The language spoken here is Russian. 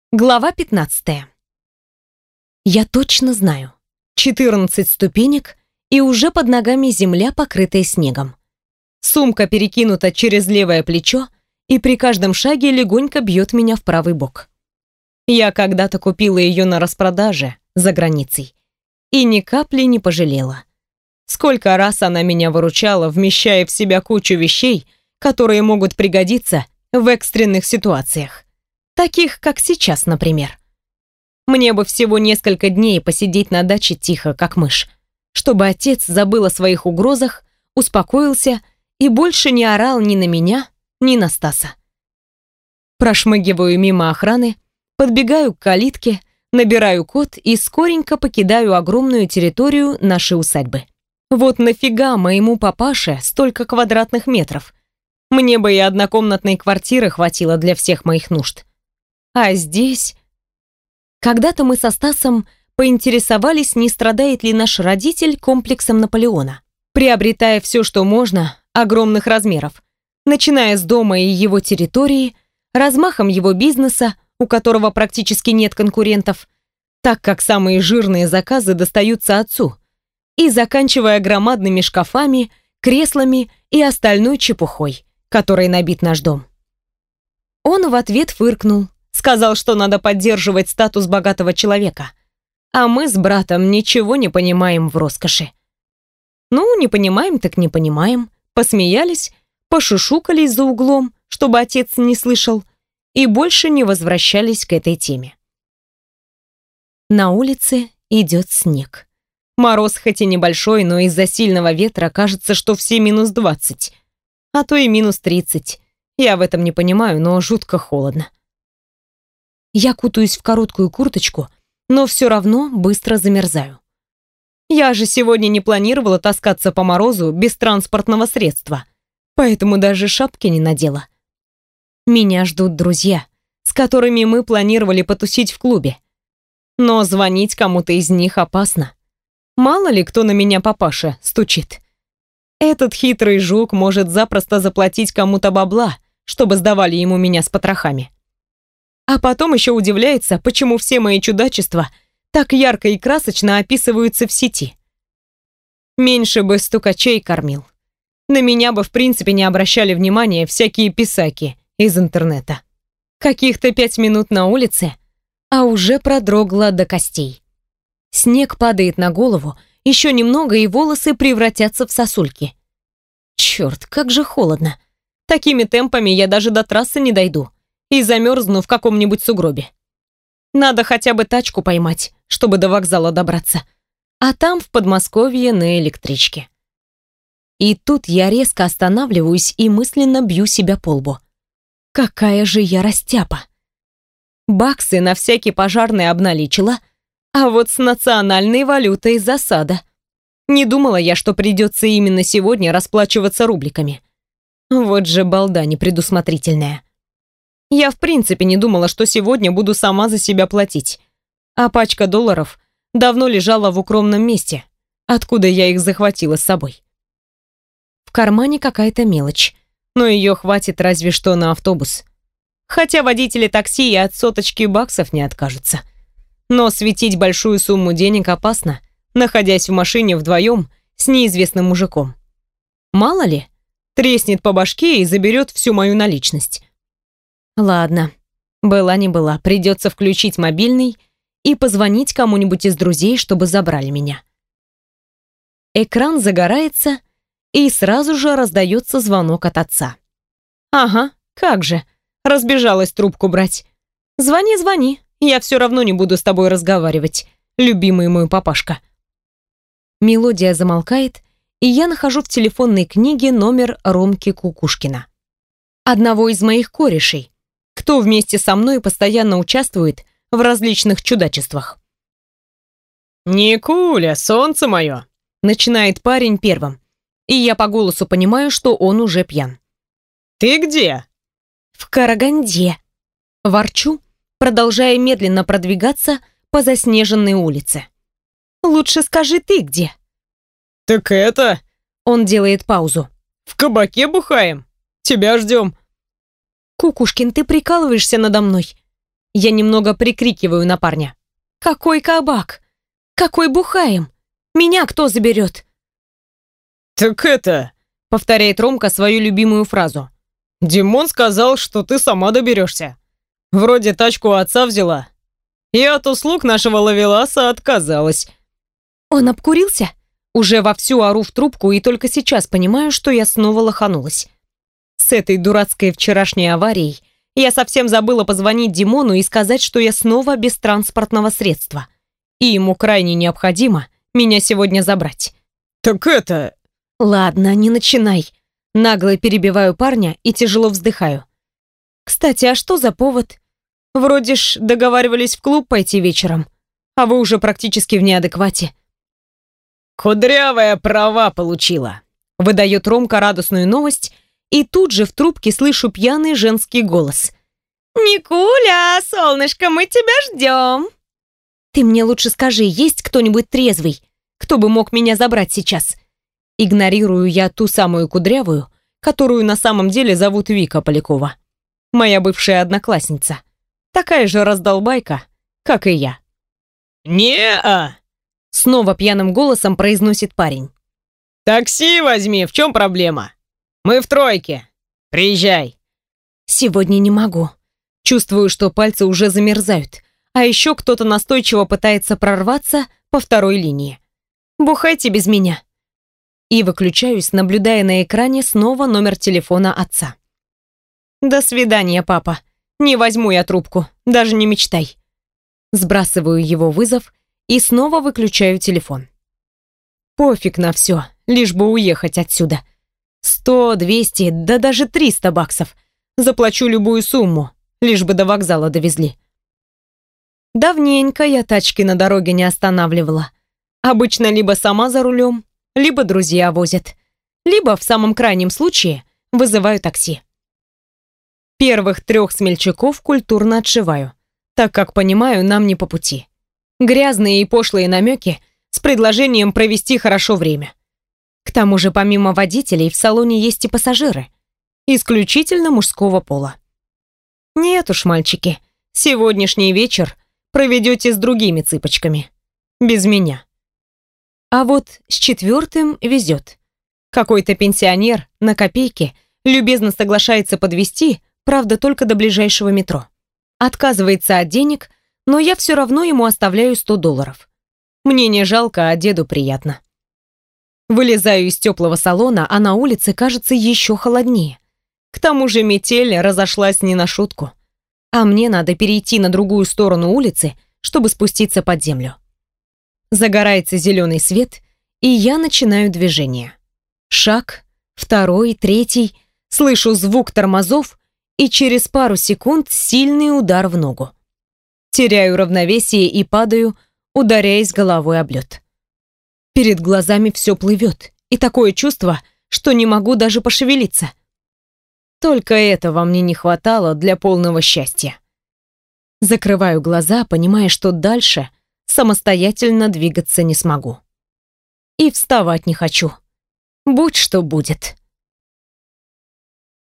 Глава 15. Я точно знаю. 14 ступенек, и уже под ногами земля, покрытая снегом. Сумка перекинута через левое плечо, и при каждом шаге легонько бьет меня в правый бок. Я когда-то купила ее на распродаже за границей, и ни капли не пожалела. Сколько раз она меня выручала, вмещая в себя кучу вещей, которые могут пригодиться в экстренных ситуациях. Таких, как сейчас, например. Мне бы всего несколько дней посидеть на даче тихо, как мышь, чтобы отец забыл о своих угрозах, успокоился и больше не орал ни на меня, ни на Стаса. Прошмыгиваю мимо охраны, подбегаю к калитке, набираю код и скоренько покидаю огромную территорию нашей усадьбы. Вот нафига моему папаше столько квадратных метров? Мне бы и однокомнатной квартиры хватило для всех моих нужд. А здесь... Когда-то мы со Стасом поинтересовались, не страдает ли наш родитель комплексом Наполеона, приобретая все, что можно, огромных размеров, начиная с дома и его территории, размахом его бизнеса, у которого практически нет конкурентов, так как самые жирные заказы достаются отцу, и заканчивая громадными шкафами, креслами и остальной чепухой, которой набит наш дом. Он в ответ фыркнул, сказал, что надо поддерживать статус богатого человека, а мы с братом ничего не понимаем в роскоши. Ну, не понимаем так не понимаем, посмеялись, пошушукались за углом, чтобы отец не слышал, и больше не возвращались к этой теме. На улице идет снег. Мороз хоть и небольшой, но из-за сильного ветра кажется, что все -20, а то и -30. Я в этом не понимаю, но жутко холодно. Я кутаюсь в короткую курточку, но все равно быстро замерзаю. Я же сегодня не планировала таскаться по морозу без транспортного средства, поэтому даже шапки не надела. Меня ждут друзья, с которыми мы планировали потусить в клубе. Но звонить кому-то из них опасно. Мало ли кто на меня папаша стучит. Этот хитрый жук может запросто заплатить кому-то бабла, чтобы сдавали ему меня с потрохами. А потом еще удивляется, почему все мои чудачества так ярко и красочно описываются в сети. Меньше бы стукачей кормил. На меня бы в принципе не обращали внимания всякие писаки из интернета. Каких-то 5 минут на улице, а уже продрогла до костей. Снег падает на голову, еще немного и волосы превратятся в сосульки. Черт, как же холодно. Такими темпами я даже до трассы не дойду и замерзну в каком-нибудь сугробе. Надо хотя бы тачку поймать, чтобы до вокзала добраться, а там в Подмосковье на электричке. И тут я резко останавливаюсь и мысленно бью себя по лбу. Какая же я растяпа! Баксы на всякий пожарный обналичила, а вот с национальной валютой засада. Не думала я, что придется именно сегодня расплачиваться рубликами. Вот же балда непредусмотрительная. Я в принципе не думала, что сегодня буду сама за себя платить. А пачка долларов давно лежала в укромном месте, откуда я их захватила с собой. В кармане какая-то мелочь, но ее хватит разве что на автобус. Хотя водители такси и от соточки баксов не откажутся. Но светить большую сумму денег опасно, находясь в машине вдвоем с неизвестным мужиком. Мало ли, треснет по башке и заберет всю мою наличность. Ладно, была не была, придется включить мобильный и позвонить кому-нибудь из друзей, чтобы забрали меня. Экран загорается, и сразу же раздается звонок от отца. Ага, как же, разбежалась трубку брать. Звони, звони, я все равно не буду с тобой разговаривать, любимый мой папашка. Мелодия замолкает, и я нахожу в телефонной книге номер Ромки Кукушкина, одного из моих корешей, кто вместе со мной постоянно участвует в различных чудачествах. «Никуля, солнце мое!» — начинает парень первым, и я по голосу понимаю, что он уже пьян. «Ты где?» «В Караганде», — ворчу, продолжая медленно продвигаться по заснеженной улице. «Лучше скажи ты где». «Так это...» — он делает паузу. «В кабаке бухаем. Тебя ждем». «Кукушкин, ты прикалываешься надо мной?» Я немного прикрикиваю на парня. «Какой кабак? Какой бухаем? Меня кто заберет?» «Так это...» — повторяет Ромка свою любимую фразу. «Димон сказал, что ты сама доберешься. Вроде тачку отца взяла. И от услуг нашего ловеласа отказалась». Он обкурился? Уже вовсю ору в трубку и только сейчас понимаю, что я снова лоханулась. С этой дурацкой вчерашней аварией я совсем забыла позвонить Димону и сказать, что я снова без транспортного средства. И ему крайне необходимо меня сегодня забрать. «Так это...» «Ладно, не начинай». Нагло перебиваю парня и тяжело вздыхаю. «Кстати, а что за повод? Вроде ж договаривались в клуб пойти вечером, а вы уже практически в неадеквате». «Кудрявая права получила», — выдает Ромка радостную новость, и тут же в трубке слышу пьяный женский голос. «Никуля, солнышко, мы тебя ждем!» «Ты мне лучше скажи, есть кто-нибудь трезвый, кто бы мог меня забрать сейчас?» Игнорирую я ту самую кудрявую, которую на самом деле зовут Вика Полякова. Моя бывшая одноклассница. Такая же раздолбайка, как и я. «Не-а!» Снова пьяным голосом произносит парень. «Такси возьми, в чем проблема? Мы в тройке. Приезжай». Сегодня не могу. Чувствую, что пальцы уже замерзают. А еще кто-то настойчиво пытается прорваться по второй линии. Бухайте без меня. И выключаюсь, наблюдая на экране снова номер телефона отца. До свидания, папа. Не возьму я трубку, даже не мечтай. Сбрасываю его вызов и снова выключаю телефон. Пофиг на все, лишь бы уехать отсюда. 100, 200, да даже 300 баксов. Заплачу любую сумму, лишь бы до вокзала довезли. Давненько я тачки на дороге не останавливала. Обычно либо сама за рулем, либо друзья возят, либо, в самом крайнем случае, вызываю такси. Первых 3 смельчаков культурно отшиваю, так как понимаю, нам не по пути. Грязные и пошлые намеки с предложением провести хорошо время. К тому же, помимо водителей, в салоне есть и пассажиры, исключительно мужского пола. Нет уж, мальчики, сегодняшний вечер проведете с другими цыпочками, без меня. А вот с 4-м везет. Какой-то пенсионер на копейки любезно соглашается подвезти, правда, только до ближайшего метро. Отказывается от денег, но я все равно ему оставляю $100. Мне не жалко, а деду приятно. Вылезаю из теплого салона, а на улице кажется еще холоднее. К тому же метель разошлась не на шутку. А мне надо перейти на другую сторону улицы, чтобы спуститься под землю. Загорается зеленый свет, и я начинаю движение. Шаг, 2, 3, слышу звук тормозов, и через пару секунд сильный удар в ногу. Теряю равновесие и падаю, ударяясь головой об лед. Перед глазами все плывет, и такое чувство, что не могу даже пошевелиться. Только этого мне не хватало для полного счастья. Закрываю глаза, понимая, что дальше самостоятельно двигаться не смогу. И вставать не хочу. Будь что будет.